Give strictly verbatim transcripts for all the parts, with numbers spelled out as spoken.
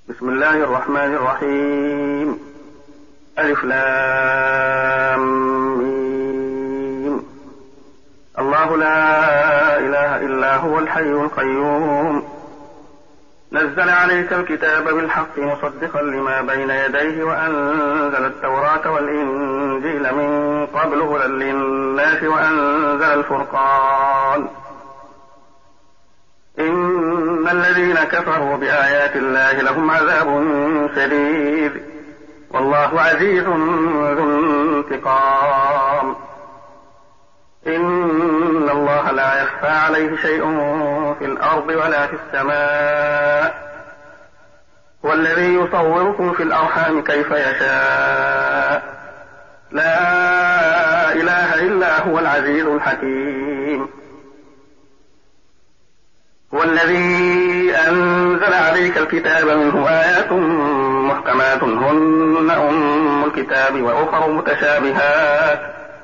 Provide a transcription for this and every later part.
بسم الله الرحمن الرحيم. ألف لام ميم. الله لا إله إلا هو الحي القيوم نزل عليك الكتاب بالحق مصدقا لما بين يديه وأنزل التوراة والإنجيل من قبل هدى للناس وأنزل الفرقان. إن الذين كفروا بآيات الله لهم عذاب شديد والله عزيز ذو انتقام. إن الله لا يخفى عليه شيء في الأرض ولا في السماء هو الذي يصوركم في الأرحام كيف يشاء لا إله إلا هو العزيز الحكيم. هو الذي أنزل عليك الكتاب منه آيات محكمات هن أم الكتاب وأخر متشابهات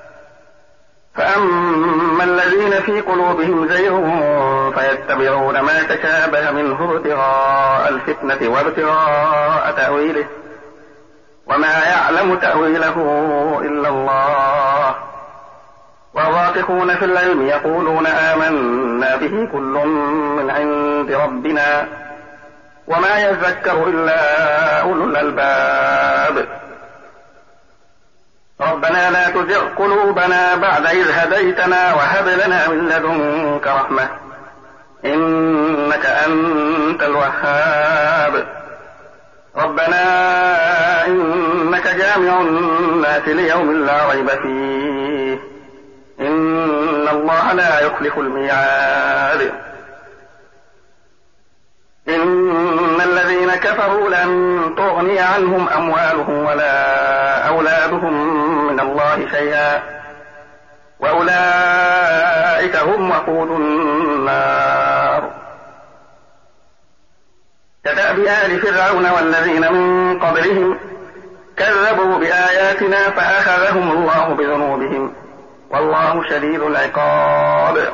فأما الذين في قلوبهم زيغ فيتبعون ما تشابه منه ابتغاء الفتنة وابتغاء تأويله وما يعلم تأويله إلا الله والراسخون في العلم يقولون آمنا به كل من عند ربنا وما يذكر إلا أولو الألباب. ربنا لا تزغ قلوبنا بعد إذ هديتنا وهب لنا من لدنك رحمة إنك أنت الوهاب. ربنا إنك جامع الناس ليوم لا ريب فيه إن الله لا يخلف الميعاد. إن الذين كفروا لن تغني عنهم أموالهم ولا أولادهم من الله شيئا وأولئك هم وقود النار. كدأب آل فرعون والذين من قبلهم كذبوا بآياتنا فأخذهم الله بذنوبهم والله شديد العقاب.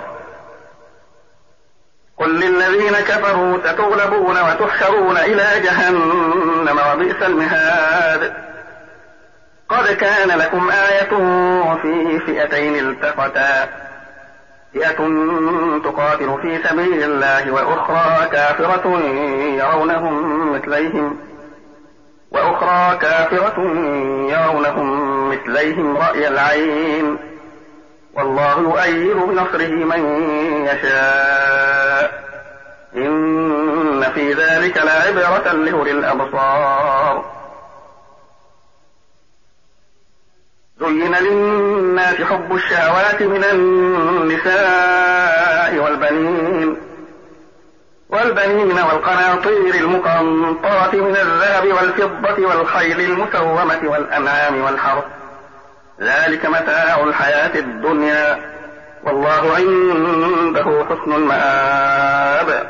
قل للذين كفروا ستغلبون وتحشرون إلى جهنم وبئس المهاد. قد كان لكم آية في فئتين التقتا فئة تقاتل في سبيل الله وأخرى كافرة يرونهم مثليهم وأخرى كافرة يرونهم مثليهم رأي العين والله يؤيد بنصره من يشاء إن في ذلك لعبرة لأولي الأبصار. زين للناس حب الشهوات من النساء والبنين والبنين والقناطير المقنطرة من الذهب والفضة والخيل المسومة والأنعام والحرث ذلك متاع الحياة الدنيا والله عنده حسن المآب.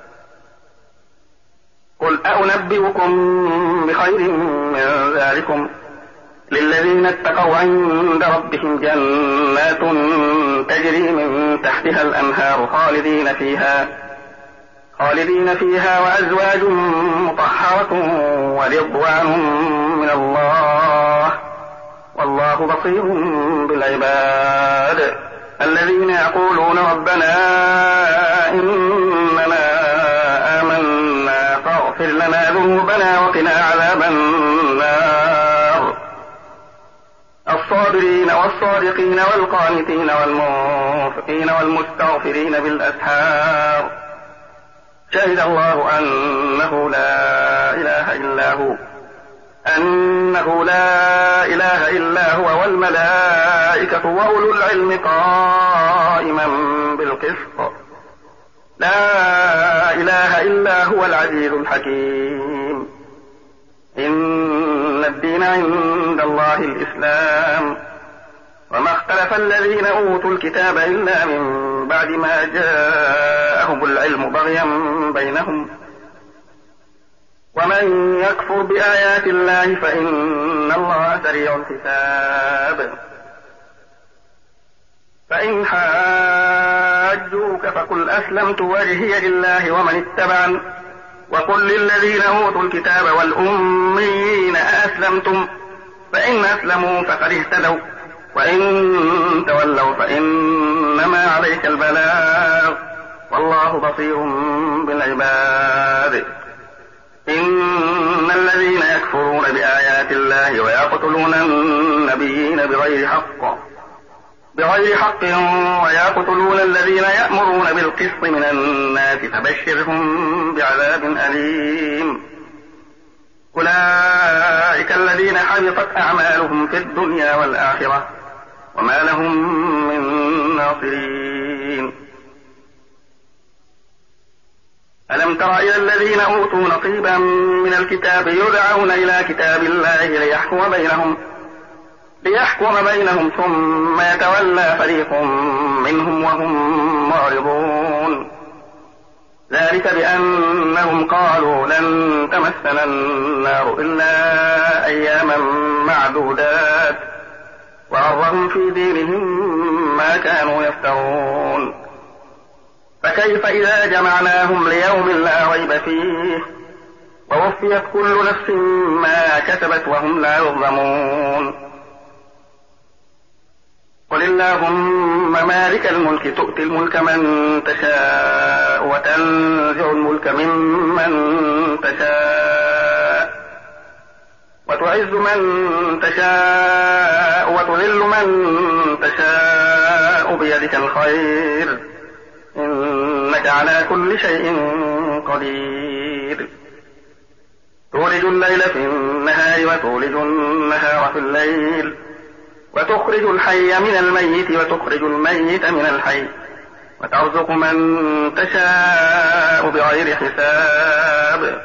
قل أنبئكم بخير من ذلكم للذين اتقوا عند ربهم جنات تجري من تحتها الأنهار خالدين فيها خالدين فيها وأزواج مطهرة ورضوان من الله والله بصير بالعباد. الذين يقولون ربنا إننا آمنا فاغفر لنا ذنوبنا وقنا عذاب النار. الصابرين والصادقين والقانتين والمنفقين والمستغفرين بالأسحار شهد الله أنه لا إله إلا هو أنه لا إله إلا هو والملائكة وأولو العلم قائما بالقسط لا إله إلا هو العزيز الحكيم. إن الدين عند الله الإسلام وما اختلف الذين أوتوا الكتاب إلا من بعد ما جاءهم العلم بغيا بينهم ومن يكفر بآيات الله فإن الله سريع الحساب. فإن حاجوك فقل أسلمت وجهي لله ومن اتبعني وقل للذين أوتوا الكتاب والأميين أأسلمتم فإن أسلموا فقد اهتدوا وإن تولوا فإنما عليك البلاغ والله بصير بالعباد. إن الذين يكفرون بآيات الله ويقتلون النبيين بغير حق بغير حق ويقتلون الذين يأمرون بالقسط من الناس فبشرهم بعذاب أليم. أولئك الذين حبطت أعمالهم في الدنيا والآخرة وما لهم من ناصرين. ألم تر إلى الذين أوتوا نصيبا من الكتاب يدعون إلى كتاب الله ليحكم بينهم ليحكم بينهم ثم يتولى فريق منهم وهم معرضون. ذلك بأنهم قالوا لن تمسنا النار إلا أياما معدودات وغرهم في دينهم ما كانوا يفترون. فكيف إذا جمعناهم ليوم لا ريب فيه ووفيت كل نفس ما كسبت وهم لا يظلمون. قل اللهم مالك الملك تؤتي الملك من تشاء وتنزع الملك ممن تشاء وتعز من تشاء وتذل من تشاء بيدك الخير إنك على كل شيء قدير. تولج الليل في النهار وتولج النهار في الليل وتخرج الحي من الميت وتخرج الميت من الحي وترزق من تشاء بغير حساب.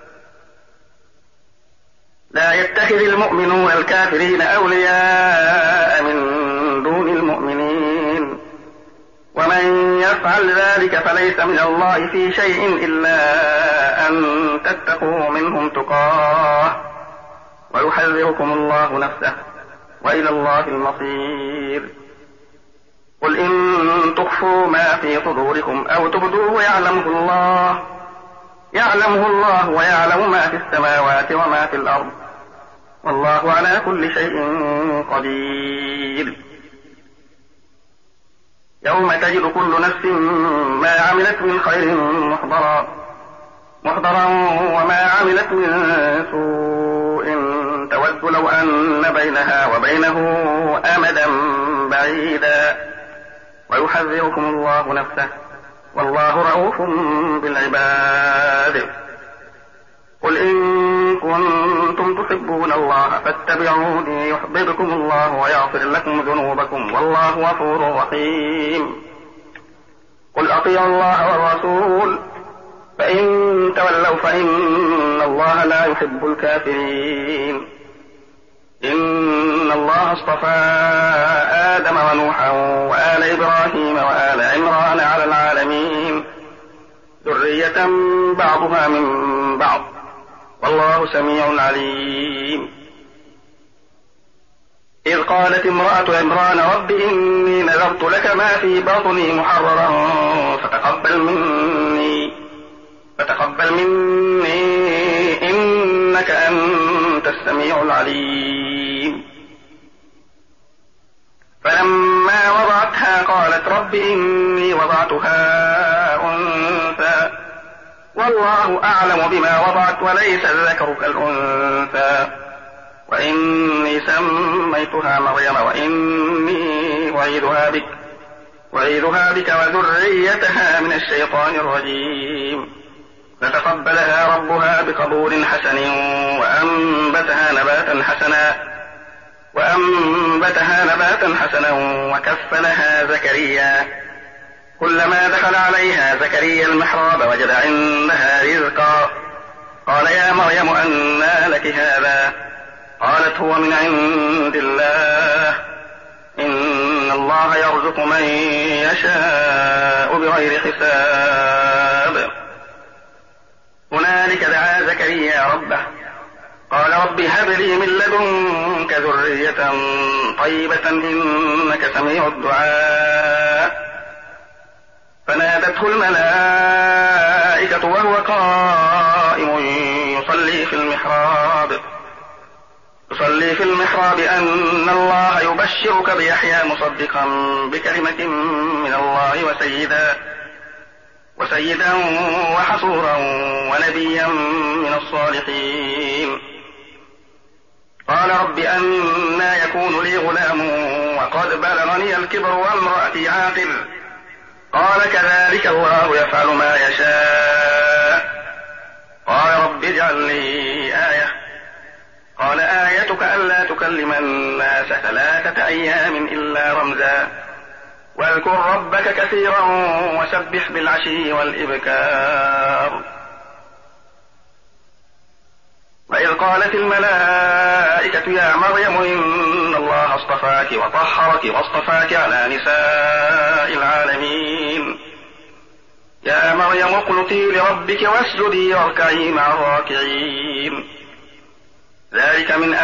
لا يتخذ المؤمنون الكافرين أولياء من دون المؤمنين ومن يفعل ذلك فليس من الله في شيء إلا أن تتقوا منهم تقاه ويحذركم الله نفسه وإلى الله المصير. قل إن تخفوا ما في صدوركم أو تبدوه يعلمه الله يعلمه الله ويعلم ما في السماوات وما في الأرض والله على كل شيء قدير. يوم تجد كل نفس ما عملت من خير محضرا محضرا وما عملت من سوء تود لو أن بينها وبينه أمدا بعيدا ويحذركم الله نفسه والله رؤوف بالعباد. قل إن كنتم تحبون الله فاتبعوني يحببكم الله ويغفر لكم ذنوبكم والله غفور رحيم. قل أطيعوا الله والرسول فإن تولوا فإن الله لا يحب الكافرين. إن الله اصطفى آدم ونوحا وآل إبراهيم وآل عمران على العالمين ذرية بعضها من بعض والله سميع عليم. إذ قالت امرأة عمران رب إني نذرت لك ما في بطني محررا فتقبل مني فتقبل مني إنك أنت السميع العليم. فلما وضعتها قالت رب إني وضعتها أنثى والله أعلم بما وضعت وليس الذكر كالأنثى وإني سميتها مريم وإني أعيذها بك وأعيذها بك وذريتها من الشيطان الرجيم. فتقبلها ربها بقبول حسن وأنبتها نباتا حسنا وأنبتها نباتا حسنا وكفلها زكريا كلما دخل عليها زكريا المحراب وجد عندها رزقا قال يا مريم أنى لك هذا قالت هو من عند الله إن الله يرزق من يشاء بغير حساب. هنالك دعا زكريا ربه قال رب هب لي من لدنك ذرية طيبة إنك سميع الدعاء. فنادته الملائكة وهو قائم تصلي في المحراب تصلي في المحراب أن الله يبشرك بيحيى مصدقا بكلمة من الله وسيدا وسيدا وحصورا ونبيا من الصالحين. قال رب أنى يكون لي غلام وقد بلغني الكبر وامرأتي عاقر. قال كذلك الله يفعل ما يشاء. قال رب اجعل لي آية. قال آيتك ألا تكلم الناس ثلاثة أيام إلا رمزا واذكر ربك كثيرا وسبح بالعشي والإبكار. وإذ قالت الملائكة يا مريم إن الله اصطفاك وطهرك واصطفاك على نساء العالمين. يا مريم اقنتي لربك واسجدي واركعي مع الراكعين. ذلك من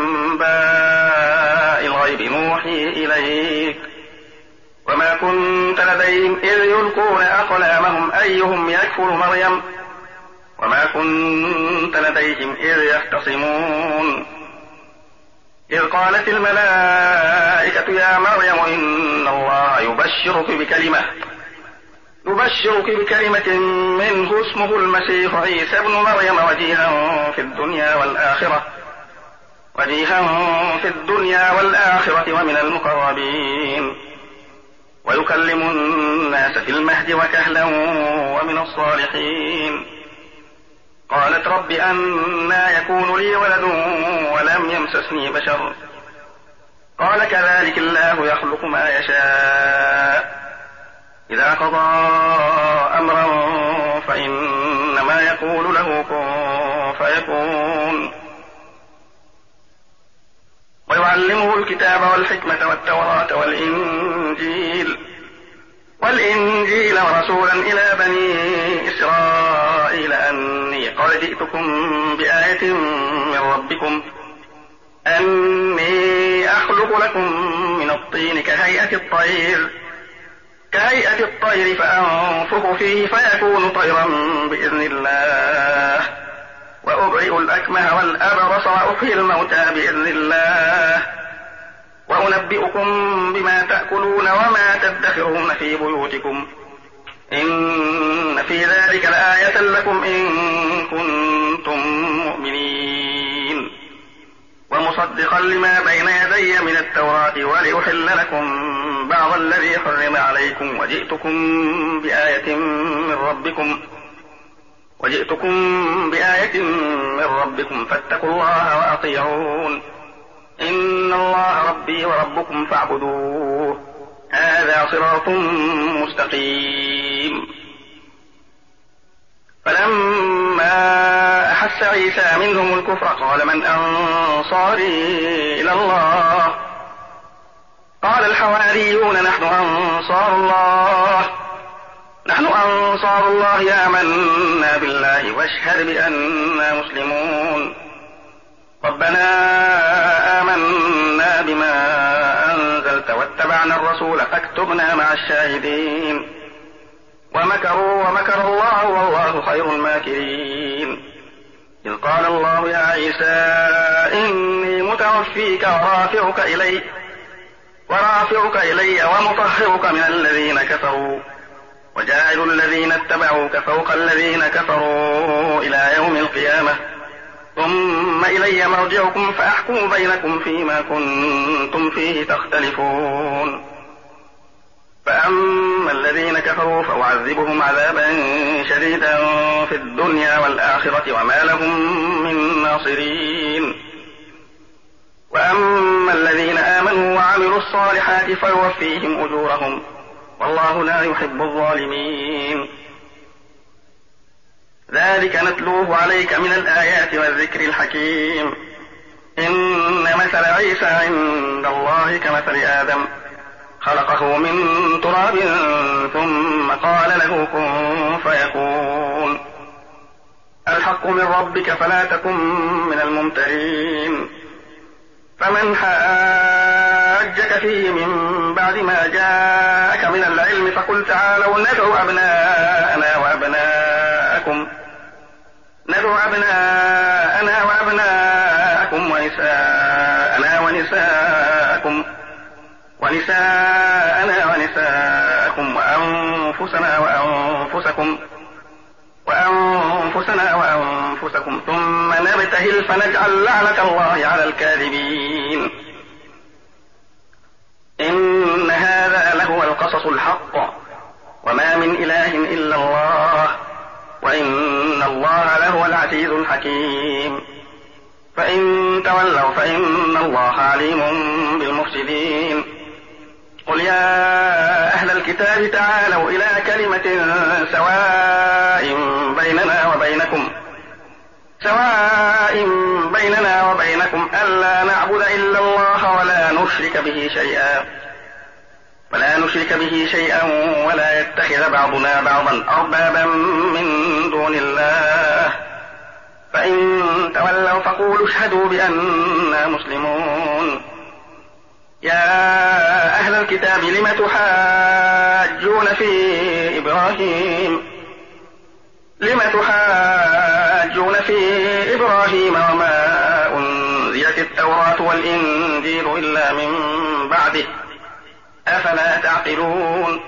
أنباء الغيب نوحي إليك وما كنت لديهم إذ يلقون أقلامهم أيهم يكفر مريم وما كنت لديهم إذ يختصمون. إذ قالت الملائكة يا مريم إن الله يبشرك بكلمة يبشرك بكلمة منه اسمه المسيح عيسى ابن مريم وجيها في الدنيا والآخرة وجيها في الدنيا والآخرة ومن المقربين ويكلم الناس في المهد وكهلا ومن الصالحين. قالت رب أنى يكون لي ولد ولم يمسسني بشر. قال كذلك الله يخلق ما يشاء. إذا قضى أمرا فإنما يقول له كن فيكون. ويعلمه الكتاب والحكمة والتوراة والإنجيل والإنجيل ورسولا إلى بني إسرائيل أني قد جئتكم بآية من ربكم أني أخلق لكم من الطين كهيئة الطير كهيئة الطير فأنفخ فيه فيكون طيرا بإذن الله وأبرئ الأكمه والأبرص وأحيي الموتى بإذن الله وأنبئكم بما تأكلون وما تدخرون في بيوتكم إن في ذلك لآية لكم إن كنتم مؤمنين. ومصدقا لما بين يدي من التوراة ولأحل لكم بعض الذي حرم عليكم وجئتكم بآية من ربكم وجئتكم بآية من ربكم فاتقوا الله وأطيعون إن الله ربي وربكم فاعبدوه هذا صراط مستقيم. فلما أحس عيسى منهم الكفر قال من أنصاري إلى الله قال الحواريون نحن أنصار الله نحن أنصار الله آمنا بالله واشهد بأننا مسلمون. ربنا آمنا بما أنزلت واتبعنا الرسول فاكتبنا مع الشاهدين. ومكروا ومكر الله والله خير الماكرين. إذ قال الله يا عيسى إني متوفيك ورافعك إلي ورافعك إلي ومطهرك من الذين كفروا وجاعل الذين اتبعوك فوق الذين كفروا إلى يوم القيامة ثم إلي مرجعكم فأحكم بينكم فيما كنتم فيه تختلفون. فأما الذين كفروا فأعذبهم عذابا شديدا في الدنيا والآخرة وما لهم من ناصرين. وأما الذين آمنوا وعملوا الصالحات فيوفيهم أجورهم والله لا يحب الظالمين. ذلك نتلوه عليك من الآيات والذكر الحكيم. إن مثل عيسى عند الله كمثل آدم خلقه من تراب ثم قال له كن فيكون. الحق من ربك فلا تكن من الممترين. فمن حاجك فيه من بعد ما جاءك من العلم فقل تعالوا ندعو أبناءنا وأبناءكم ندعو أبناءنا نساءنا ونساءكم وأنفسنا وأنفسكم وأنفسنا وأنفسكم ثم نبتهل فنجعل لعنة الله على الكاذبين. إن هذا لهو القصص الحق وما من إله إلا الله وإن الله لهو العزيز الحكيم. فإن تولوا فإن الله عليم بالمفسدين. قل يا أهل الكتاب تعالوا إلى كلمة سواء بيننا وبينكم سواء بيننا وبينكم ألا نعبد إلا الله ولا نشرك به شيئا ولا نشرك به شيئا ولا يتخذ بعضنا بعضا أربابا من دون الله فإن تولوا فقولوا اشهدوا بأننا مسلمون. يا أهل الكتاب لم تحاجون في إبراهيم لم تحاجون في إبراهيم وما أنزلت التوراة والإنجيل إلا من بعده أفلا تعقلون.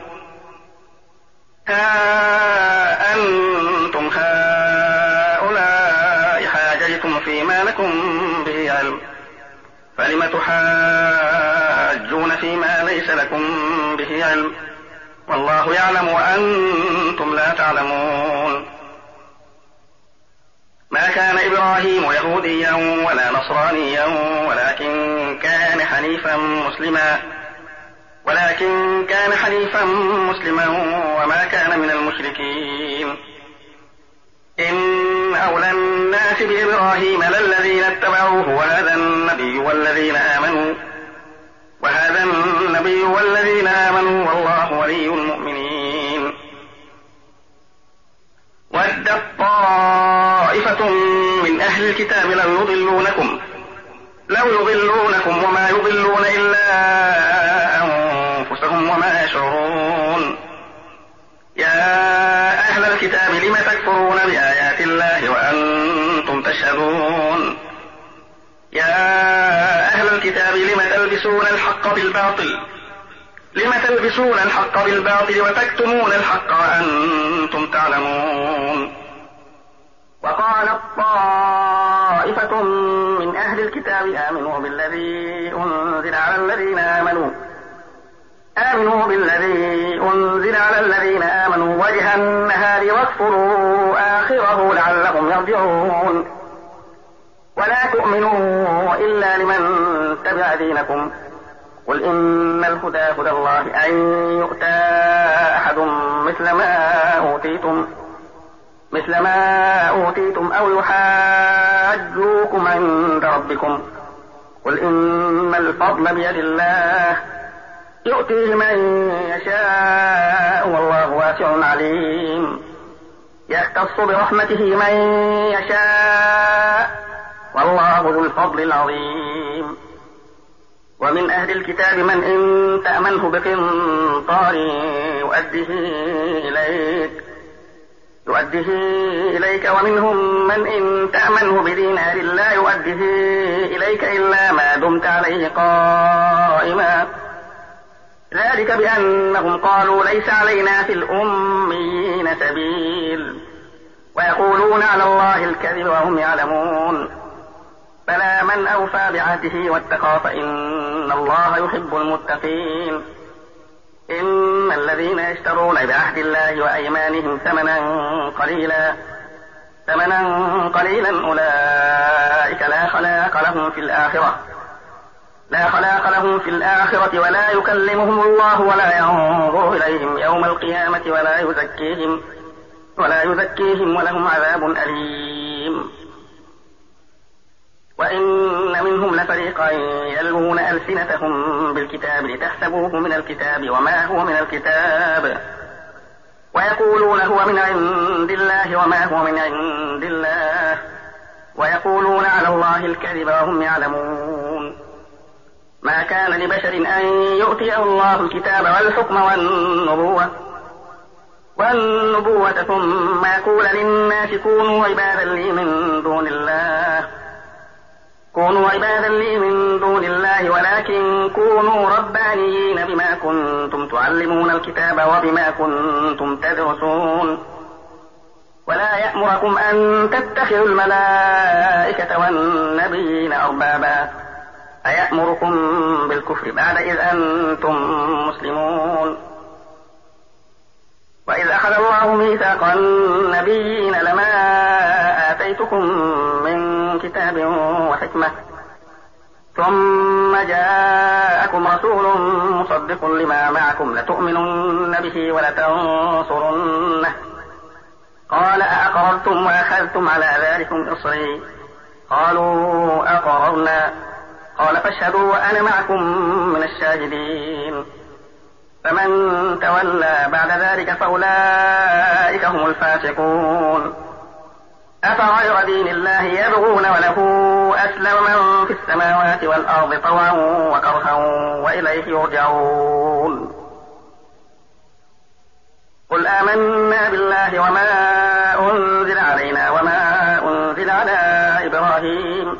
ها أنتم هؤلاء حاججتم فيما لكم به علم فلم تحاجون فيما ليس لكم به علم والله يعلم وأنتم لا تعلمون. ما كان إبراهيم يهوديا ولا نصرانيا ولكن كان حنيفا مسلما ولكن كان حنيفا مسلما وما كان من المشركين. إن أولى الناس بإبراهيم للذين اتبعوه وهذا النبي والذين آمنوا وهذا النبي والذين آمنوا والله ولي المؤمنين. ودت طائفة من أهل الكتاب لو يضلونكم لو يضلونكم وما يضلون إلا أنفسهم وما يشعرون. يا أهل الكتاب لم تكفرون بآيات الله وأنتم تشهدون. يا أهل الكتاب لم تلبسون الحق بالباطل لم تلبسون الحق بالباطل وتكتمون الحق وأنتم تعلمون. وقالت طائفة من أهل الكتاب آمنوا بالذي أنزل على الذين آمنوا آمنوا بالذي أنزل على الذين آمنوا وجه النهار واكفروا آخره لعلهم يرجعون. ولا تؤمنوا إلا لمن تبع دينكم قل إن الهدى هدى الله أن يؤتى أحد مثل ما أوتيتم مثل ما أوتيتم أو يحاجوكم عند ربكم قل إن الفضل بيد الله يؤتيه من يشاء والله واسع عليم. يختص برحمته من يشاء والله ذو الفضل العظيم. ومن أهل الكتاب من إن تأمنه بقنطار يؤديه إليك يؤديه إليك ومنهم من إن تأمنه بدينار لا يؤديه إليك إلا ما دمت عليه قائما ذلك بأنهم قالوا ليس علينا في الأميين سبيل ويقولون على الله الكذب وهم يعلمون. فلا من أوفى بعهده واتقى فإن الله يحب المتقين. إن الذين يشترون بعهد الله وأيمانهم ثمنا قليلا ثمنا قليلا أولئك لا خلاق لهم في الآخرة لا خلاق لهم في الآخرة ولا يكلمهم الله ولا ينظر إليهم يوم القيامة ولا يزكيهم ولا يزكيهم ولهم عذاب أليم. وإن منهم لفريقا يلوون ألسنتهم بالكتاب لتحسبوه من الكتاب وما هو من الكتاب ويقولون هو من عند الله وما هو من عند الله ويقولون على الله الكذب وهم يعلمون. ما كان لبشر أن يؤتيه الله الكتاب والحكم والنبوة والنبوة ثم يقول للناس كونوا عبادا لي من دون الله كونوا عبادا لي من دون الله ولا ولكن كونوا ربانيين بما كنتم تعلمون الكتاب وبما كنتم تدرسون ولا يأمركم أن تتخذوا الملائكة والنبيين أربابا أيأمركم بالكفر بعد إذ أنتم مسلمون وإذ أخذ الله ميثاق النبيين لما آتيتكم من كتاب وحكمة ثم جاءكم رسول مصدق لما معكم لتؤمنن به ولتنصرنه قال أأقررتم وأخذتم على ذلكم إصري قالوا أقررنا قال فاشهدوا وأنا معكم من الشاهدين فمن تولى بعد ذلك فأولئك هم الفاسقون أفغير دين الله يبغون وله أسلم من في السماوات والأرض طوعا وكرها وإليه يرجعون قل آمنا بالله وما أنزل علينا وما أنزل على إبراهيم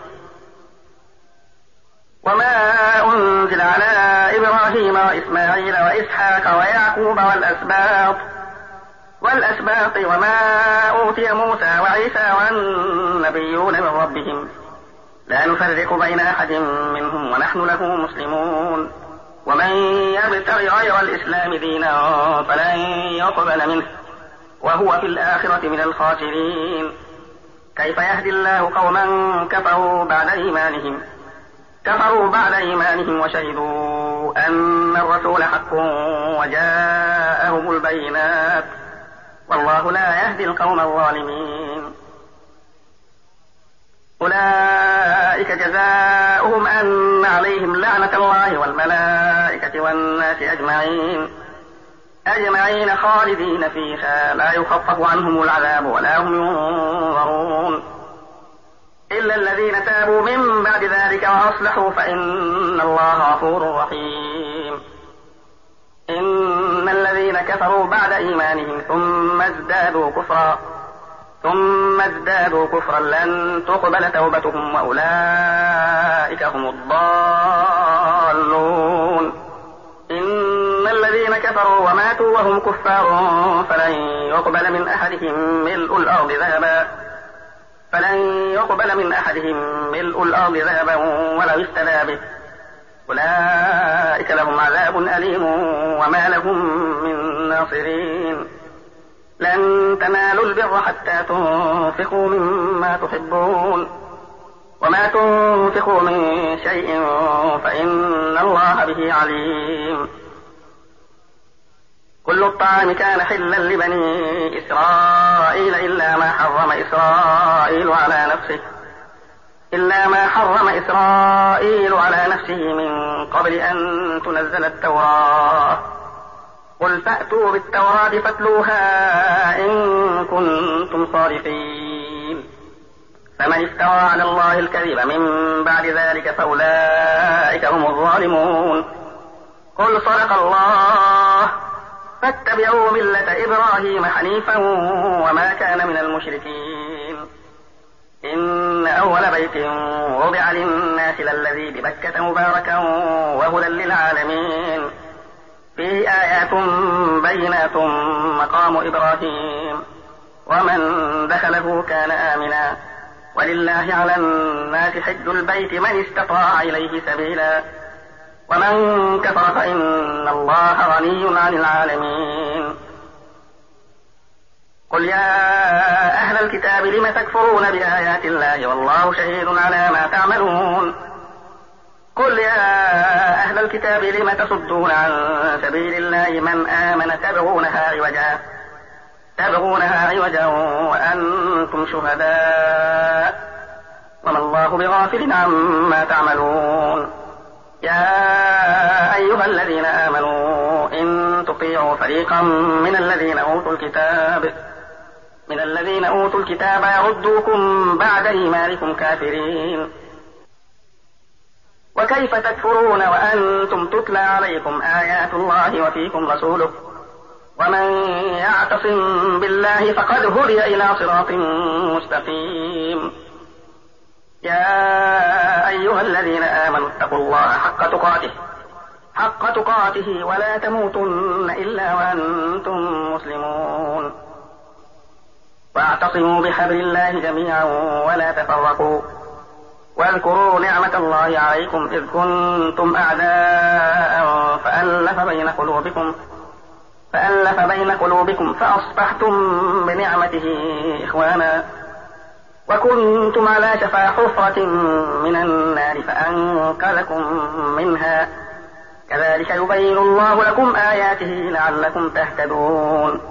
وما أنزل على إبراهيم وإسماعيل وإسحاق ويعقوب والأسباط والأسباط وما أوتي موسى وعيسى والنبيون من ربهم لا نفرق بين أحد منهم ونحن له مسلمون ومن يبتغ غير الإسلام دينا فلن يقبل منه وهو في الآخرة من الخاسرين كيف يهدي الله قوما كفروا بعد إيمانهم كفروا بعد إيمانهم وشهدوا أن الرسول حق وجاءهم البينات والله لا يهدي القوم الظالمين أولئك جزاؤهم أن عليهم لعنة الله والملائكة والناس أجمعين أجمعين خالدين فيها لا يخفف عنهم العذاب ولا هم ينظرون إلا الذين تابوا من بعد ذلك وأصلحوا فإن الله غفور رحيم إن الذين كفروا بعد إيمانهم ثم ازدادوا كفرا ثم ازدادوا كفرا لن تقبل توبتهم وأولئك هم الضالون إن الذين كفروا وماتوا وهم كفار فلن يقبل من أحدهم ملء الأرض ذهبا فلن يقبل من أحدهم ملء الأرض ذهبا ولو افتدى به أولئك لهم عذاب أليم وما لهم من ناصرين لن تنالوا البر حتى تنفقوا مما تحبون وما تنفقوا من شيء فإن الله به عليم كل الطعام كان حلا لبني إسرائيل إلا ما حرم إسرائيل على نفسه إلا ما حرم إسرائيل على نفسه من قبل أن تنزل التوراة قل فأتوا بالتوراة فاتلوها إن كنتم صادقين فمن افترى على الله الكذب من بعد ذلك فأولئك هم الظالمون قل صدق الله فاتبعوا ملة إبراهيم حنيفا وما كان من المشركين إن أول بيت وضع للناس للذي ببكة مباركا وهدى للعالمين فيه آيات بينات مقام إبراهيم ومن دخله كان آمنا ولله على الناس حج البيت من استطاع إليه سبيلا ومن كفر فإن الله غني عن العالمين قل يا أهل الكتاب لم تكفرون بآيات الله والله شهيد على ما تعملون قل يا أهل الكتاب لم تصدون عن سبيل الله من آمن تبغونها عوجا تبغونها عوجا وأنتم شهداء وما الله بغافل عما تعملون يا أيها الذين آمنوا إن تطيعوا فريقا من الذين أوتوا الكتاب من الذين أوتوا الكتاب يردوكم بعد إيمانكم كافرين وكيف تكفرون وأنتم تتلى عليكم آيات الله وفيكم رسوله ومن يعتصم بالله فقد هدي إلى صراط مستقيم يا أيها الذين آمنوا اتقوا واتقوا الله حق تقاته حق تقاته ولا تموتن إلا وأنتم مسلمون واعتصموا بحبل الله جميعا ولا تفرقوا واذكروا نعمة الله عليكم إذ كنتم أعداء فألف بين قلوبكم فألف بين قلوبكم فأصبحتم بنعمته إخوانا وكنتم على شفا حفرة من النار فأنقذكم منها كذلك يبين الله لكم آياته لعلكم تهتدون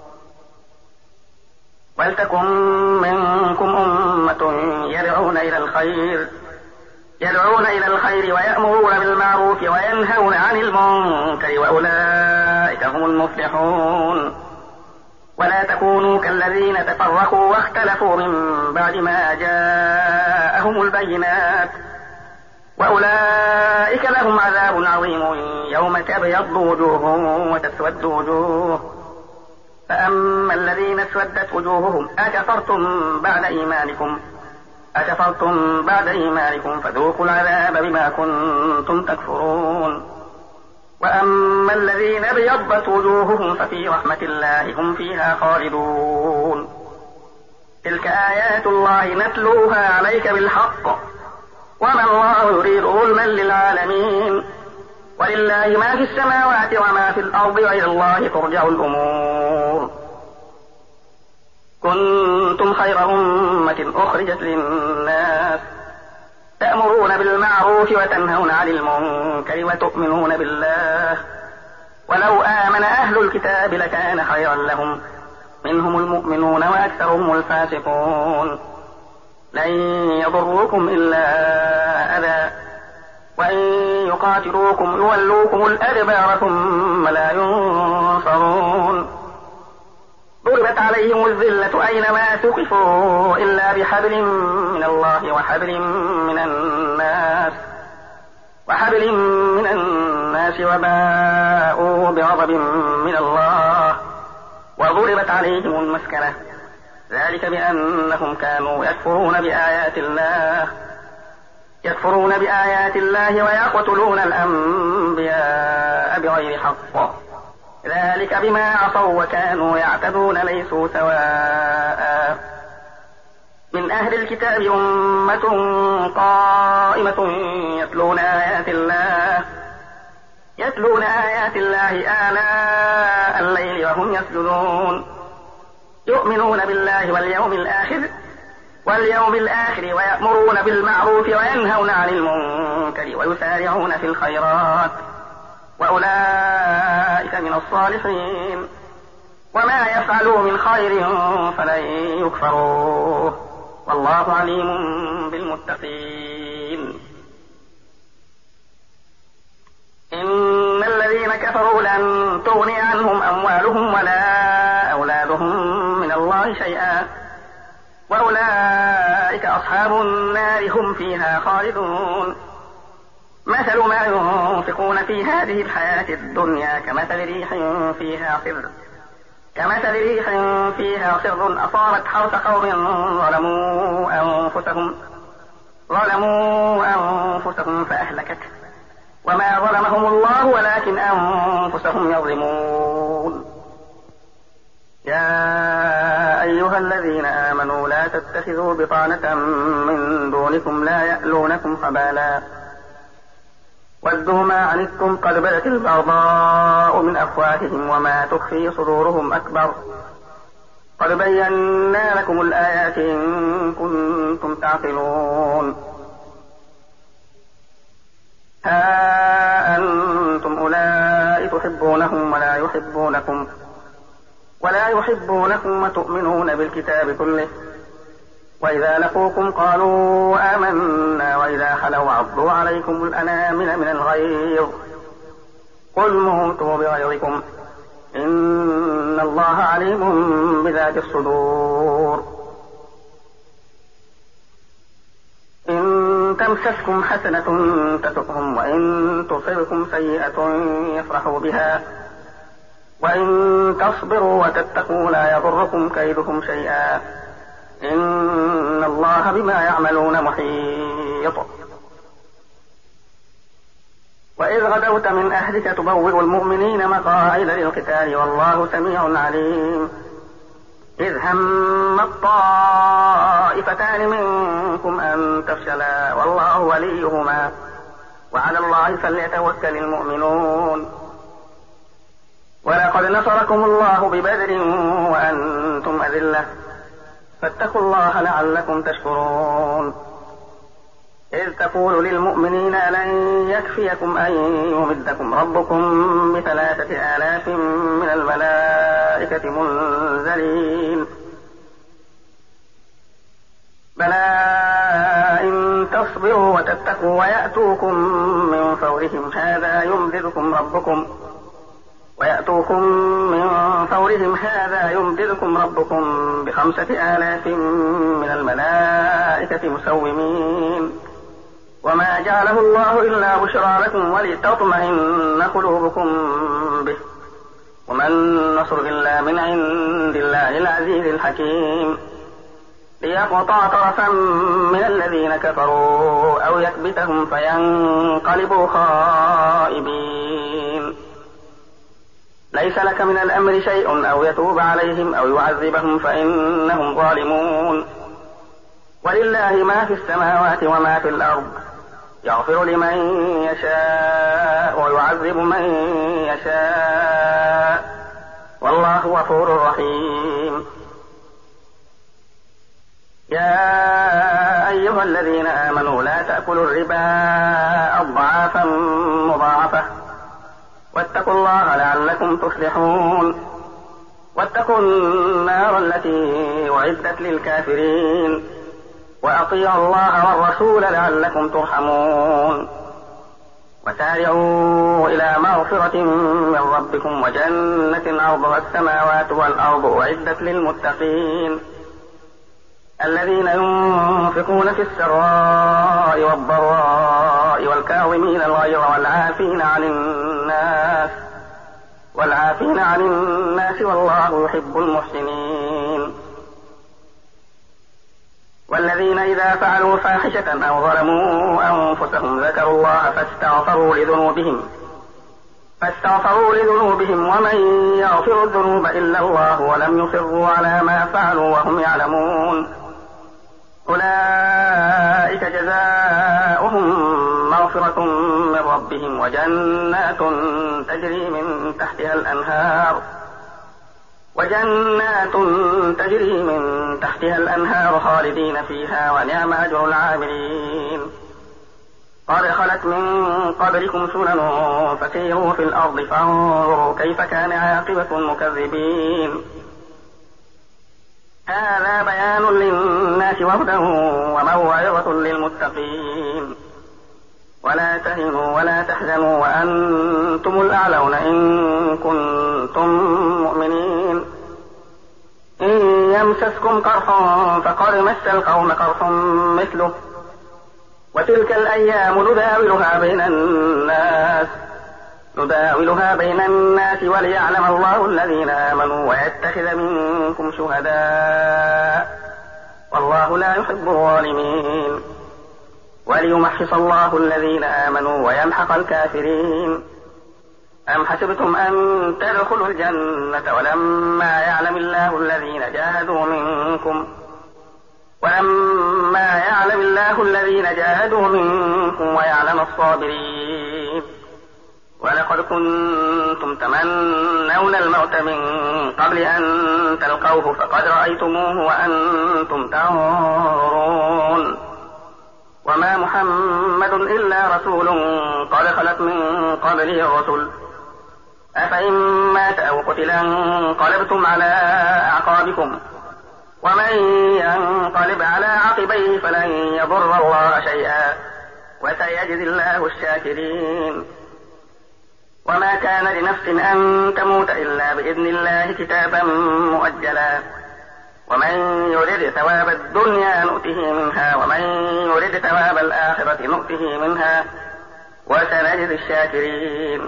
ولتكن منكم أمة يدعون إلى الخير يدعون إلى الخير ويأمرون بالمعروف وينهون عن المنكر وأولئك هم المفلحون ولا تكونوا كالذين تفرقوا واختلفوا من بعد ما جاءهم البينات وأولئك لهم عذاب عظيم يوم تبيض وجوه وتسود وجوه فأما الذين اسودت وجوههم أكفرتم بعد إيمانكم أكفرتم بعد إيمانكم فذوقوا العذاب بما كنتم تكفرون وأما الذين ابيضت وجوههم ففي رحمة الله هم فيها خالدون تلك آيات الله نتلوها عليك بالحق وما الله يريد ظلما للعالمين ولله ما في السماوات وما في الأرض وإلى الله ترجع الأمور كنتم خير أمة أخرجت للناس تأمرون بالمعروف وتنهون عن المنكر وتؤمنون بالله ولو آمن أهل الكتاب لكان خيرا لهم منهم المؤمنون وأكثرهم الفاسقون لن يضروكم إلا أذى وإن يقاتلوكم يولوكم الأدبار ثم لا ينصرون ضربت عليهم الذلة أينما ثقفوا إلا بحبل من الله وحبل من الناس وحبل من الناس وباءوا بغضب من الله وضربت عليهم المسكنة ذلك بأنهم كانوا يكفرون بآيات الله يكفرون بآيات الله ويقتلون الأنبياء بغير حق ذلك بما عصوا وكانوا يعتدون ليسوا سواء من أهل الكتاب أمة قائمة يتلون آيات الله يتلون آيات الله آلاء الليل وهم يسجدون يؤمنون بالله واليوم الآخر واليوم الآخر ويأمرون بالمعروف وينهون عن المنكر ويسارعون في الخيرات وأولئك من الصالحين وما يفعلوا من خير فلن يكفروه والله عليم بالمتقين إن الذين كفروا لن تغني عنهم أموالهم ولا أولادهم من الله شيئا وأولئك أصحاب النار هم فيها خالدون مثل ما ينفقون في هذه الحياة الدنيا كمثل ريح فيها صر كمثل ريح فيها صر أصابت حرث قوم ظلموا أنفسهم ظلموا أنفسهم فأهلكته وما ظلمهم الله ولكن أنفسهم يظلمون يا أيها الذين آمنوا لا تتخذوا بطانة من دونكم لا يألونكم خبالا ودوا ما عنتم قد بدت البغضاء من أفواههم وما تخفي صدورهم أكبر قد بينا لكم الآيات إن كنتم تعقلون ها أنتم أولئك تحبونهم ولا يحبونكم ولا يحبونكم وتؤمنون بالكتاب كله وإذا لقوكم قالوا آمنا وإذا خلوا عضوا عليكم الأنامل من الغيظ قل موتوا بغيظكم إن الله عليم بذات الصدور إن تمسسكم حسنة تسؤهم وإن تصبكم سيئة يفرحوا بها وإن تصبروا وتتقوا لا يضركم كيدهم شيئا إن الله بما يعملون محيط وإذ غدوت من أهلك تبوئ المؤمنين مقاعد للقتال والله سميع عليم إذ هم الطائفتان منكم أن تفشلا والله وليهما وعلى الله فليتوكل المؤمنون ولقد نصركم الله ببدر وأنتم أذلة فاتقوا الله لعلكم تشكرون إذ تقول للمؤمنين ألن يكفيكم أن يمدكم ربكم بثلاثة آلاف من الملائكة منزلين بلى إن تصبروا وتتقوا ويأتوكم من فورهم هذا يمددكم ربكم ويأتوكم من فورهم هذا يمددكم ربكم بخمسة آلاف من الملائكة مسومين وما جعله الله إلا بشرى لكم ولتطمئن قلوبكم به وما النصر إلا من عند الله العزيز الحكيم ليقطع طرفا من الذين كفروا أو يكبتهم فينقلبوا خائبين ليس لك من الأمر شيء أو يتوب عليهم أو يعذبهم فإنهم ظالمون ولله ما في السماوات وما في الأرض يغفر لمن يشاء ويعذب من يشاء والله غفور رحيم يا أيها الذين آمنوا لا تأكلوا الربا أضعافا مضاعفة واتقوا الله لعلكم تفلحون واتقوا النار التي أعدت للكافرين وأطيعوا الله والرسول لعلكم ترحمون وسارعوا إلى مغفرة من ربكم وجنة عرضها السماوات والأرض أعدت للمتقين الذين ينفقون في السراء والضراء والكاظمين الغيظ والعافين عن الناس والعافين عن الناس والله يحب المحسنين والذين إذا فعلوا فاحشة أو ظلموا أنفسهم ذكروا الله فاستغفروا لذنوبهم فاستغفروا لذنوبهم ومن يغفر الذنوب إلا الله ولم يصروا على ما فعلوا وهم يعلمون أولئك جزاؤهم مغفرة من ربهم وجنات تجري من تحتها الأنهار وجنات تجري من تحتها الأنهار خالدين فيها ونعم أجر العاملين قد خلت من قبلكم سنن فسيروا في الأرض فانظروا كيف كان عاقبة المكذبين هذا بيان للناس وهدى وموعظة للمتقين ولا تهنوا ولا تحزنوا وأنتم الأعلون إن كنتم مؤمنين إن يمسسكم قرح فقد مس القوم قرح مثله وتلك الأيام نداولها بين الناس نداولها بين الناس وليعلم الله الذين آمنوا ويتخذ منكم شهداء والله لا يحب الظالمين وليمحص الله الذين آمنوا ويمحق الكافرين أم حسبتم أن تدخلوا الجنة ولما يعلم الله الذين جاهدوا منكم ولما يعلم الله الذين جاهدوا منكم ويعلم الصابرين ولقد كنتم تمنون الموت من قبل أن تلقوه فقد رأيتموه وأنتم تنظرون وما محمد إلا رسول قد خلت من قبله الرسل أفإن مات أو قتل انقلبتم على أعقابكم ومن ينقلب على عقبيه فلن يضر الله شيئا وسيجزي الله الشاكرين وما كان لنفس أن تموت إلا بإذن الله كتابا مؤجلا ومن يرد ثواب الدنيا نؤته منها ومن يرد ثواب الآخرة نؤته منها وسنجزي الشاكرين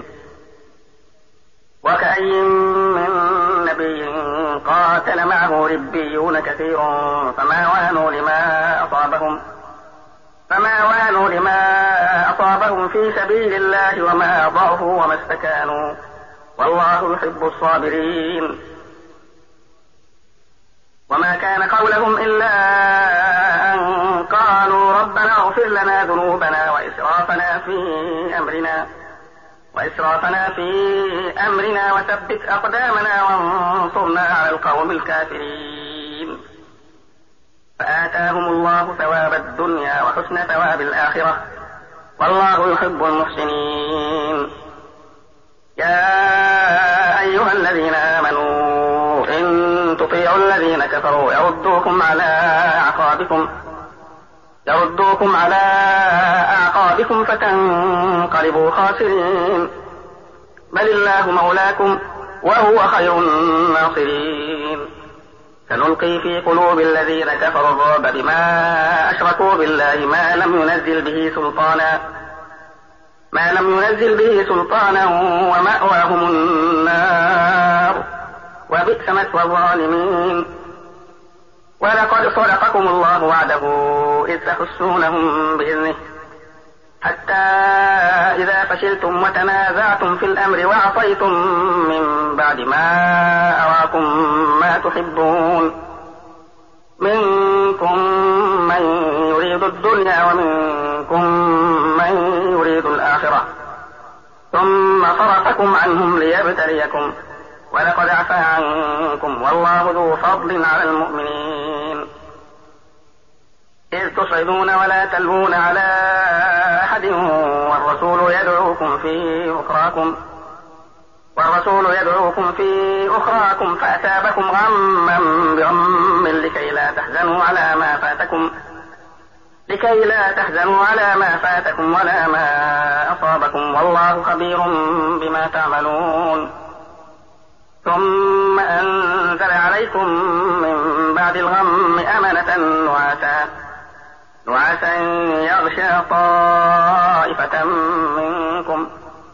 وكأي من نبي قاتل معه ربيون كثير فما وانوا لما أصابهم فما وانوا لما أصابهم قاتلوهم في سبيل الله وما ضعفوا وما استكانوا والله يحب الصابرين. وما كان قولهم إلا أن قالوا ربنا اغفر لنا ذنوبنا وإسرافنا في أمرنا وإسرافنا في أمرنا وثبت أقدامنا وانصرنا على القوم الكافرين. فآتاهم الله ثواب الدنيا وحسن ثواب الآخرة والله يحب المحسنين. يا أيها الذين آمنوا إن تطيعوا الذين كفروا يردوكم على أعقابكم يردوكم على أعقابكم فتنقلبوا خاسرين. بل الله مولاكم وهو خير الناصرين. سنلقي في قلوب الذين كفروا الرعب بما أشركوا بالله ما لم ينزل به سلطانا ما لم ينزل به سلطانا ومأواهم النار وبئس مثوى الظالمين. ولقد صدقكم الله وعده إذ تحسونهم بإذنه حتى إذا فشلتم وتنازعتم في الأمر وعصيتم من بعد ما أراكم ما تحبون منكم من يريد الدنيا ومنكم من يريد الآخرة ثم صرفكم عنهم ليبتليكم ولقد عفا عنكم والله ذو فضل على المؤمنين. إذ تصعدون ولا تلوون على أحد والرسول يدعوكم في أخراكم والرسول يدعوكم في أخراكم فأثابكم غما بغم لكي لا تحزنوا على ما فاتكم لكي لا تحزنوا على ما فاتكم ولا ما أصابكم والله خبير بما تعملون. ثم أنزل عليكم من بعد الغم أمنة نعاسا نعاسا يغشى طائفة منكم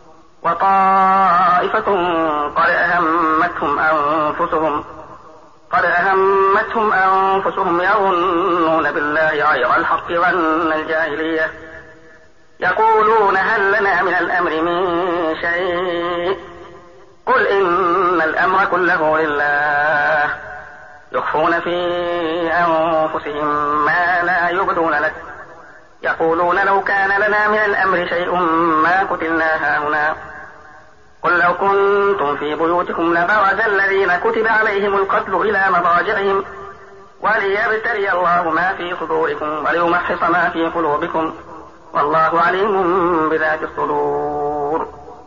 وطائفة قد أهمتهم أنفسهم قد أهمتهم أنفسهم يظنون بالله غير الحق ظن الجاهلية يقولون هل لنا من الأمر من شيء قل إن الأمر كله لله يخفون في أنفسهم ما لا يبدون لك يقولون لو كان لنا من الأمر شيء ما قتلنا هاهنا قل لو كنتم في بيوتكم لبرز الذين كتب عليهم القتل إلى مضاجعهم وليبتلي الله ما في صدوركم وليمحص ما في قلوبكم والله عليم بذات الصدور.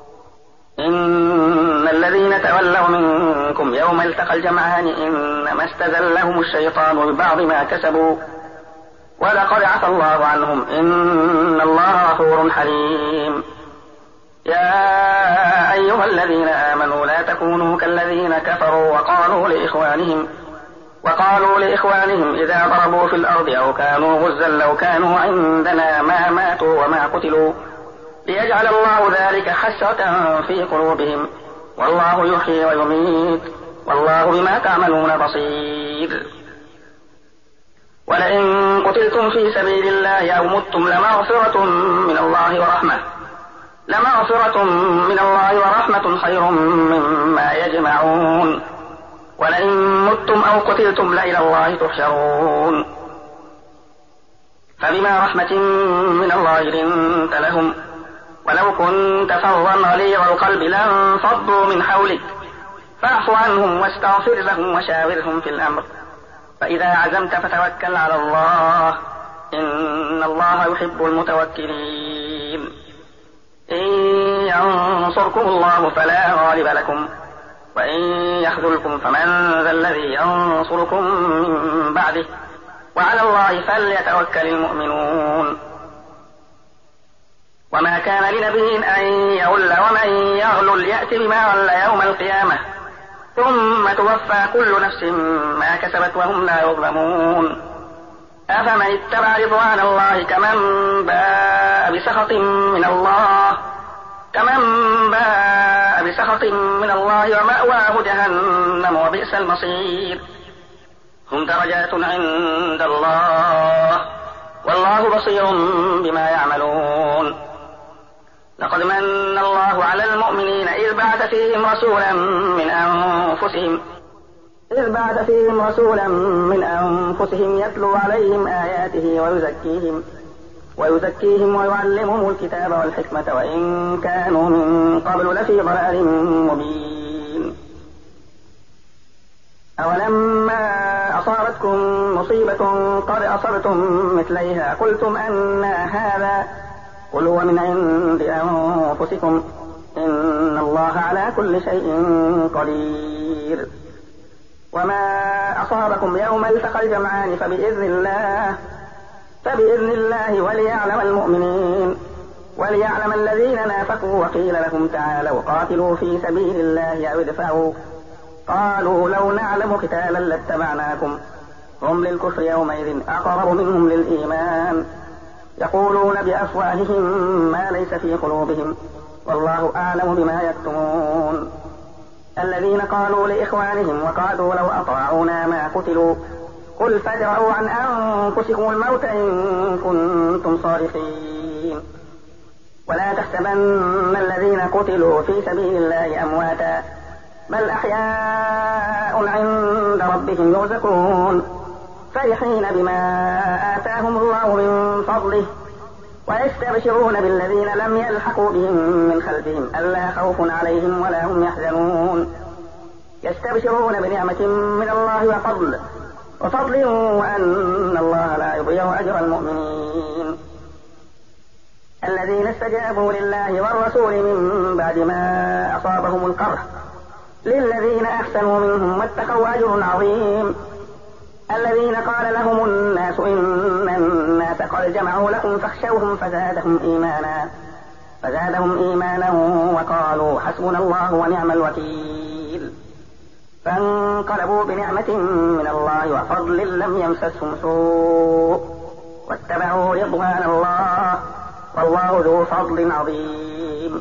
إن الذين تولوا منكم يوم التقى الجمعان إنما استزلهم الشيطان ببعض ما كسبوا ولقد عفى الله عنهم إن الله غفور حليم. يا أيها الذين آمنوا لا تكونوا كالذين كفروا وقالوا لإخوانهم وقالوا لإخوانهم إذا ضربوا في الأرض أو كانوا غزا لو كانوا عندنا ما ماتوا وما قتلوا ليجعل الله ذلك حسرة في قلوبهم والله يحيي ويميت والله بما تعملون بصير. ولئن قتلتم في سبيل الله أو متم لمغفرة من الله ورحمة لمغفرة من الله ورحمة خير مما يجمعون. ولئن متم أو قتلتم لإلى الله تحشرون. فبما رحمة من الله لنت لهم ولو كنت فظا غليظ القلب لانفضوا من حولك فاعف عنهم واستغفر لهم وشاورهم في الأمر فإذا عزمت فتوكل على الله إن الله يحب المتوكلين. إن ينصركم الله فلا غالب لكم وإن يخذلكم فمن ذا الذي ينصركم من بعده وعلى الله فليتوكل المؤمنون. وما كان لنبي أن يغل ومن يغلل يأت بما غل يوم القيامة ثم توفى كل نفس ما كسبت وهم لا يظلمون. أفمن اتبع رضوان الله كمن باء بسخط من الله كمن باء بسخط من الله ومأواه جهنم وبئس المصير. هم درجات عند الله والله بصير بما يعملون. لقد من الله على المؤمنين إذ بعث فيهم رسولا من أنفسهم إذ بعث فيهم رسولا من أنفسهم يتلو عليهم آياته ويزكيهم ويزكيهم ويعلمهم الكتاب والحكمة وإن كانوا من قبل لفي ضلال مبين. أولما أصابتكم مصيبة قد أصبتم مثليها قلتم أن هذا قل هو من عند أنفسكم إن الله على كل شيء قدير. وما أصابكم يوم التقى الجمعان فبإذن الله فبإذن الله وليعلم المؤمنين وليعلم الذين نافقوا وقيل لهم تعالوا قاتلوا في سبيل الله أو ادفعوا قالوا لو نعلم قتالا لاتبعناكم هم للكفر يومئذ أقرب منهم للإيمان يقولون بأفواههم ما ليس في قلوبهم والله أعلم بما يكتمون. الذين قالوا لإخوانهم وقعدوا لو أطاعونا ما قتلوا قل فادرءوا عن أنفسكم الموت إن كنتم صادقين ولا تحسبن الذين قتلوا في سبيل الله أمواتا بل أحياء عند ربهم يرزقون فرحين بما آتاهم الله من فضله ويستبشرون بالذين لم يلحقوا بهم من خلفهم ألا خوف عليهم ولا هم يحزنون يستبشرون بنعمة من الله وفضل وفضل وأن الله لا يضيع أجر المؤمنين. الذين استجابوا لله والرسول من بعد ما أصابهم القرح للذين أحسنوا منهم واتقوا أجر عظيم. الذين قال لهم الناس إن الناس قد جمعوا لكم فاخشوهم فزادهم إيمانا فزادهم إيمانا وقالوا حسبنا الله ونعم الوكيل. فانقلبوا بنعمة من الله وفضل لم يمسسهم سوء واتبعوا رضوان الله والله ذو فضل عظيم.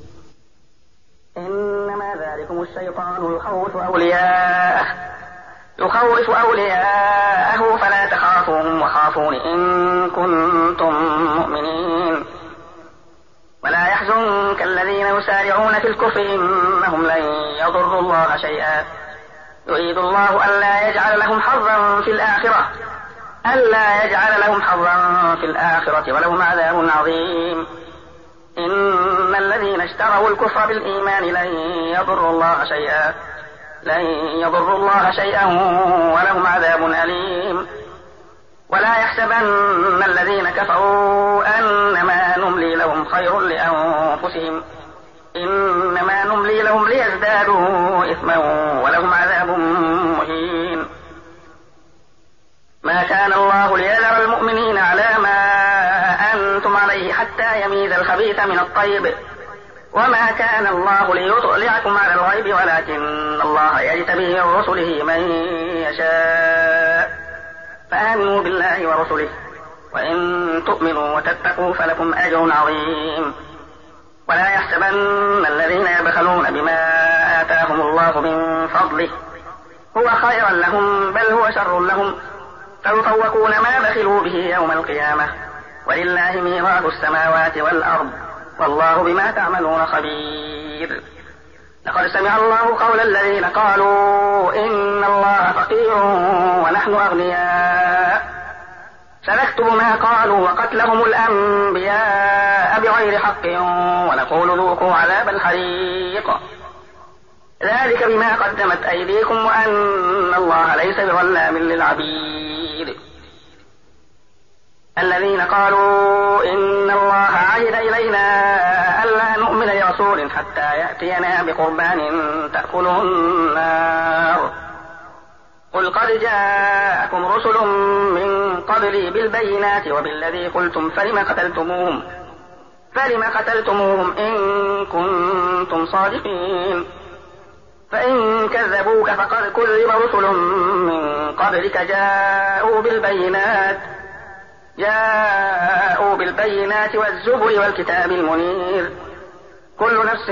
إنما ذلكم الشيطان يخوف أولياءه يخوف أولياءه فلا تخافوهم وخافون إن كنتم مؤمنين. ولا يحزنك الذين يسارعون في الكفر إنهم لن يضروا الله شيئا يريد الله ألا يجعل لهم حظا في الآخرة ألا يجعل لهم حظا في الآخرة ولهم عذاب عظيم. إن الذين اشتروا الكفر بالإيمان لن يضروا الله شيئا لن يضروا الله شيئا ولهم عذاب أليم. ولا يحسبن الذين كفروا أنما نملي لهم خير لأنفسهم إنما نملي لهم ليزدادوا إثما ولهم عذاب مهين. ما كان الله ليذر المؤمنين على ما أنتم عليه حتى يميز الخبيث من الطيب وما كان الله ليطلعكم على الغيب ولكن الله يجتبي من رسله من يشاء فآمنوا بالله ورسله وإن تؤمنوا وتتقوا فلكم أجر عظيم. ولا يحسبن الذين يبخلون بما آتاهم الله من فضله هو خيرا لهم بل هو شر لهم فيطوقون ما بخلوا به يوم القيامة ولله ميراث السماوات والأرض والله بما تعملون خبير. لقد سمع الله قول الذين قالوا إن الله فقير ونحن أغنياء سنكتب ما قالوا وقتلهم الأنبياء بغير حق ونقول ذوقوا عذاب الحريق ذلك بما قدمت أيديكم وأن الله ليس بظلام للعبيد. الذين قالوا إن الله عهد إلينا ألا نؤمن لرسول حتى يأتينا بقربان تأكله النار قل قد جاءكم رسل من قبلي بالبينات وبالذي قلتم فلم قتلتموهم فلم قتلتموهم إن كنتم صادقين فإن كذبوك فقد كذب رسل من قبلك جاءوا بالبينات جاءوا بالبينات والزبر والكتاب المنير كل نفس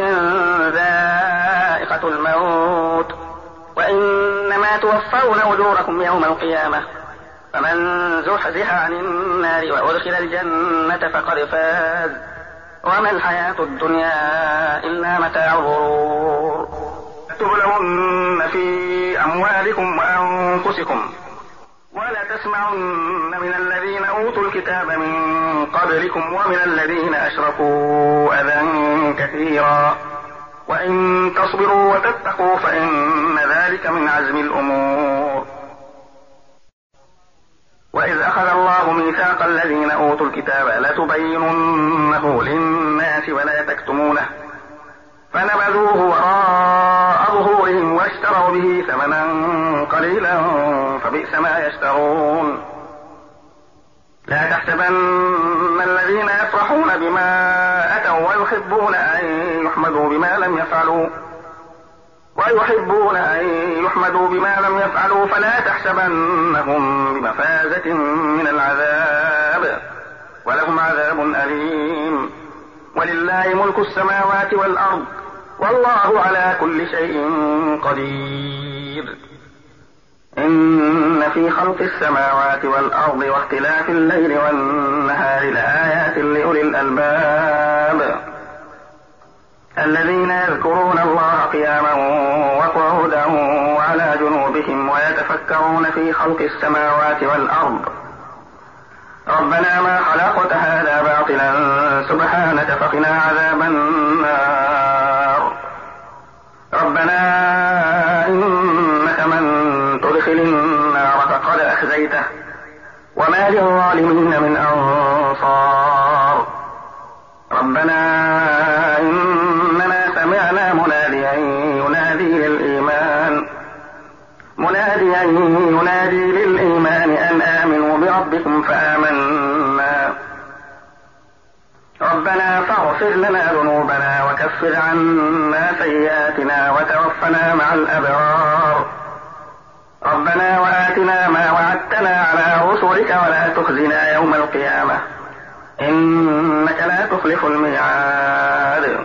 ذائقة الموت وإنما توفون أجوركم يوم القيامة فمن زحزح عن النار وأدخل الجنة فقد فاز وما الحياة الدنيا إلا متاع الغرور تبلون في أموالكم وأنفسكم ولا تسمعن من الذين أوتوا الكتاب من قبلكم ومن الذين أشركوا أذى كثيرا وإن تصبروا وتتقوا فإن ذلك من عزم الأمور. وإذ أخذ الله ميثاق الذين أوتوا الكتاب لتبيننه للناس ولا تكتمونه فنبذوه وراء ظهورهم واشتروا به ثمنا قليلا فبئس ما يشترون. لا تحسبن الذين يفرحون بما أتوا ويحبون أن يحمدوا بما لم يفعلوا ويحبون أن يحمدوا بما لم يفعلوا فلا تحسبنهم بمفازة من العذاب ولهم عذاب أليم. ولله ملك السماوات والأرض والله على كل شيء قدير. إن في خلق السماوات والأرض واختلاف الليل والنهار لآيات لأولي الألباب الذين يذكرون الله قياما وقعودا وعلى جنوبهم ويتفكرون في خلق السماوات والأرض ربنا ما خلقت هذا باطلا سبحانك فقنا عذاب النار. ربنا إنك من تدخل النار فقد أخزيته وما للظالمين من أنصار. ربنا إننا سمعنا مناديا ينادي للإيمان مناديا ينادي للإيمان أن آمنوا بربكم فآمنا. ربنا فاغفر لنا ذنوبنا وكفر عنا سيئاتنا وتوفنا مع الأبرار. ربنا وآتنا ما وعدتنا على رسلك ولا تخزنا يوم القيامة إنك لا تخلف الميعاد.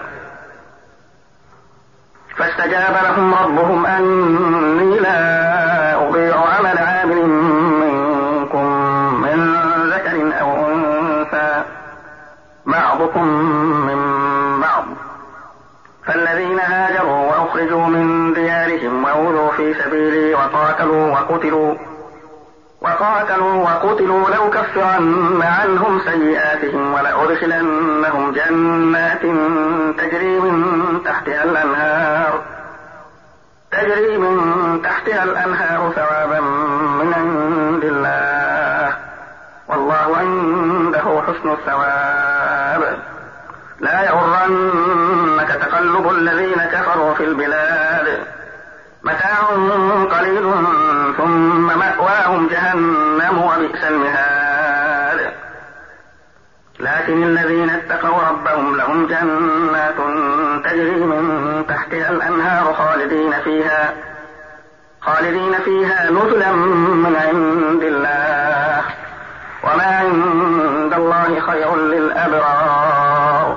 فاستجاب لهم ربهم أني لا أضيع عمل عامل منكم من ذكر أو أنثى بعضكم من بعض. فالذين هاجروا وأخرجوا من ديارهم وأوذوا في سبيلي وقاتلوا وقتلوا وقاتلوا وقتلوا لأكفرن عنهم سيئاتهم ولأدخلنهم جنات تجري من تحتها الأنهار تجري من تحتها الأنهار ثوابا من عند الله والله عنده حسن الثواب. لا يغرنك تقلب الذين كفروا في البلاد متاع قليل ثم مأواهم جهنم وبئس المهاد. لكن الذين اتقوا ربهم لهم جنات تجري من تحتها الأنهار خالدين فيها خالدين فيها نزلا من عند الله وما عند الله خير للأبرار.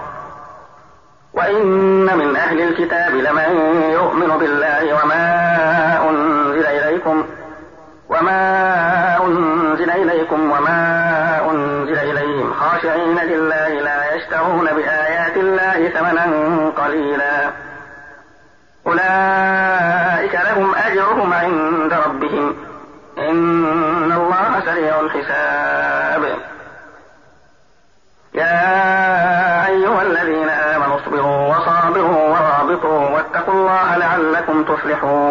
وإن من أهل الكتاب لمن يؤمن بالله وما أنزل إليكم وما أنزل إليكم وما أنزل إليهم خاشعين لله لا يشترون بآيات الله ثمنا قليلا أولئك لهم أجرهم عند ربهم إن الله سريع الحساب. يا أيها الذين آمنوا اصبروا وصابروا ورابطوا واتقوا الله لعلكم تفلحون.